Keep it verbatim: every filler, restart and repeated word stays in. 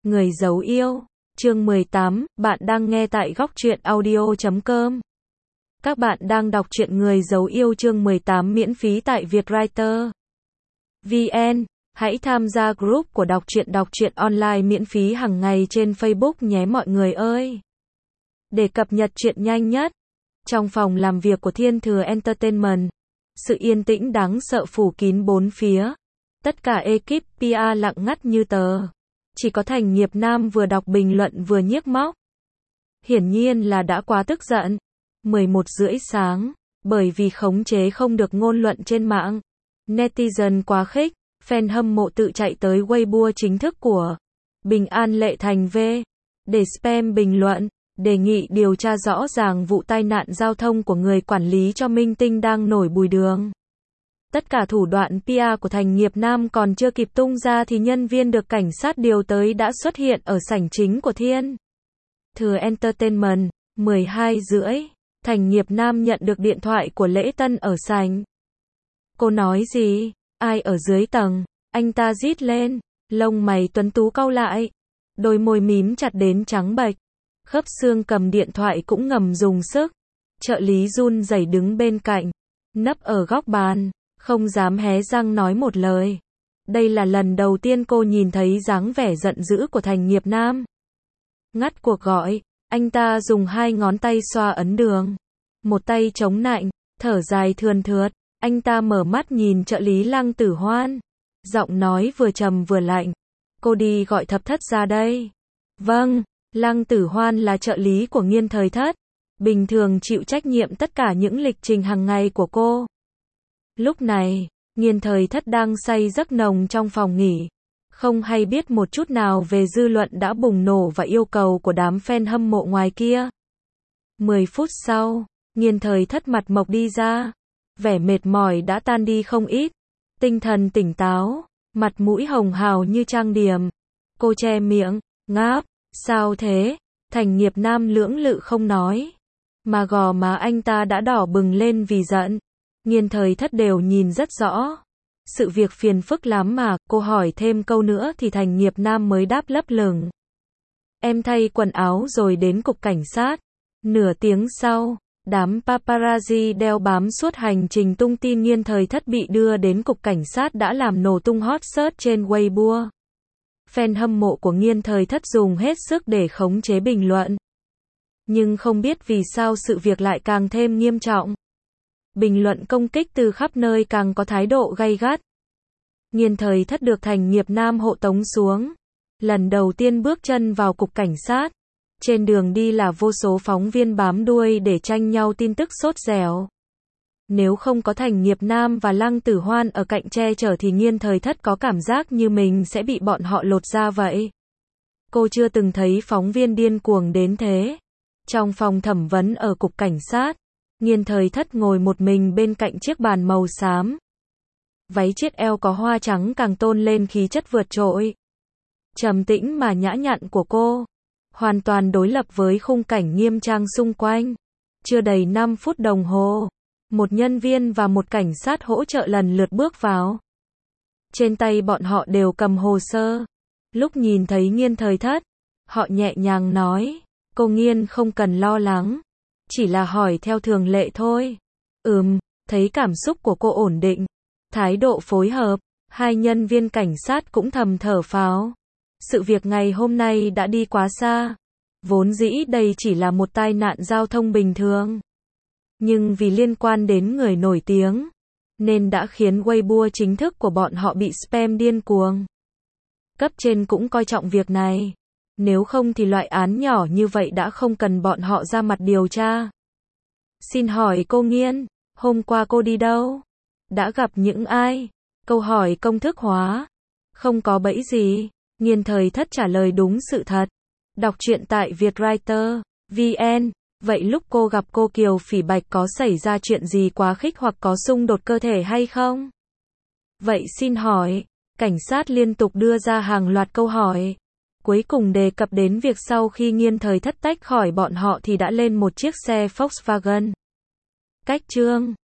Người giấu yêu, chương mười tám, bạn đang nghe tại góc truyện audio chấm com. Các bạn đang đọc truyện Người giấu yêu chương mười tám miễn phí tại Vietwriter. vê en, hãy tham gia group của đọc truyện đọc truyện online miễn phí hàng ngày trên Facebook nhé mọi người ơi. Để cập nhật truyện nhanh nhất, trong phòng làm việc của Thiên Thừa Entertainment, sự yên tĩnh đáng sợ phủ kín bốn phía. Tất cả ekip pê e lặng ngắt như tờ. Chỉ có Thành Nghiệp Nam vừa đọc bình luận vừa nhiếc móc. Hiển nhiên là đã quá tức giận. mười một rưỡi sáng, bởi vì khống chế không được ngôn luận trên mạng. Netizen quá khích, fan hâm mộ tự chạy tới Weibo chính thức của Bình An Lệ Thành V để spam bình luận, đề nghị điều tra rõ ràng vụ tai nạn giao thông của người quản lý cho minh tinh đang nổi bùi đường. Tất cả thủ đoạn pê e của Thành Nghiệp Nam còn chưa kịp tung ra thì nhân viên được cảnh sát điều tới đã xuất hiện ở sảnh chính của Thiên Thừa Entertainment. mười hai rưỡi, Thành Nghiệp Nam nhận được điện thoại của Lễ Tân ở sảnh. Cô nói gì? Ai ở dưới tầng? Anh ta rít lên, lông mày tuấn tú cau lại, đôi môi mím chặt đến trắng bệch, khớp xương cầm điện thoại cũng ngầm dùng sức. Trợ lý run rẩy đứng bên cạnh, nấp ở góc bàn, không dám hé răng nói một lời. Đây là lần đầu tiên cô nhìn thấy dáng vẻ giận dữ của Thành Nghiệp Nam. Ngắt cuộc gọi, anh ta dùng hai ngón tay xoa ấn đường, một tay chống nạnh, thở dài thườn thượt. Anh ta mở mắt nhìn trợ lý Lăng Tử Hoan, giọng nói vừa trầm vừa lạnh. Cô đi gọi Thập Thất ra đây. Vâng, Lăng Tử Hoan là trợ lý của Nghiên Thời Thất, bình thường chịu trách nhiệm tất cả những lịch trình hàng ngày của cô. Lúc này, Nghiên Thời Thất đang say giấc nồng trong phòng nghỉ, không hay biết một chút nào về dư luận đã bùng nổ và yêu cầu của đám fan hâm mộ ngoài kia. mười phút sau, Nghiên Thời Thất mặt mộc đi ra, vẻ mệt mỏi đã tan đi không ít, tinh thần tỉnh táo, mặt mũi hồng hào như trang điểm. Cô che miệng, ngáp, sao thế? Thành Nghiệp Nam lưỡng lự không nói, mà gò má anh ta đã đỏ bừng lên vì giận. Nghiên Thời Thất đều nhìn rất rõ. Sự việc phiền phức lắm mà, cô hỏi thêm câu nữa thì Thành Nghiệp Nam mới đáp lấp lửng. Em thay quần áo rồi đến cục cảnh sát. Nửa tiếng sau, đám paparazzi đeo bám suốt hành trình tung tin Nghiên Thời Thất bị đưa đến cục cảnh sát đã làm nổ tung hot search trên Weibo. Fan hâm mộ của Nghiên Thời Thất dùng hết sức để khống chế bình luận. Nhưng không biết vì sao sự việc lại càng thêm nghiêm trọng. Bình luận công kích từ khắp nơi càng có thái độ gay gắt. Nghiên Thời Thất được Thành Nghiệp Nam hộ tống xuống. Lần đầu tiên bước chân vào cục cảnh sát. Trên đường đi là vô số phóng viên bám đuôi để tranh nhau tin tức sốt dẻo. Nếu không có Thành Nghiệp Nam và Lăng Tử Hoan ở cạnh che chở thì Nghiên Thời Thất có cảm giác như mình sẽ bị bọn họ lột ra vậy. Cô chưa từng thấy phóng viên điên cuồng đến thế. Trong phòng thẩm vấn ở cục cảnh sát, Nghiên Thời Thất ngồi một mình bên cạnh chiếc bàn màu xám. Váy chiết eo có hoa trắng càng tôn lên khí chất vượt trội. Trầm tĩnh mà nhã nhặn của cô, hoàn toàn đối lập với khung cảnh nghiêm trang xung quanh. Chưa đầy năm phút đồng hồ, một nhân viên và một cảnh sát hỗ trợ lần lượt bước vào. Trên tay bọn họ đều cầm hồ sơ. Lúc nhìn thấy Nghiên Thời Thất, họ nhẹ nhàng nói, cô Nghiên không cần lo lắng. Chỉ là hỏi theo thường lệ thôi. Ừm, thấy cảm xúc của cô ổn định, thái độ phối hợp, hai nhân viên cảnh sát cũng thầm thở phào. Sự việc ngày hôm nay đã đi quá xa. Vốn dĩ đây chỉ là một tai nạn giao thông bình thường. Nhưng vì liên quan đến người nổi tiếng, nên đã khiến Weibo chính thức của bọn họ bị spam điên cuồng. Cấp trên cũng coi trọng việc này. Nếu không thì loại án nhỏ như vậy đã không cần bọn họ ra mặt điều tra. Xin hỏi cô Nghiên, hôm qua cô đi đâu? Đã gặp những ai? Câu hỏi công thức hóa. Không có bẫy gì. Nghiên Thời Thất trả lời đúng sự thật. Đọc truyện tại Vietwriter. vê en. Vậy lúc cô gặp cô Kiều Phỉ Bạch có xảy ra chuyện gì quá khích hoặc có xung đột cơ thể hay không? Vậy xin hỏi. Cảnh sát liên tục đưa ra hàng loạt câu hỏi. Cuối cùng đề cập đến việc sau khi Nghiên Thời Thất tách khỏi bọn họ thì đã lên một chiếc xe Volkswagen. Cách chương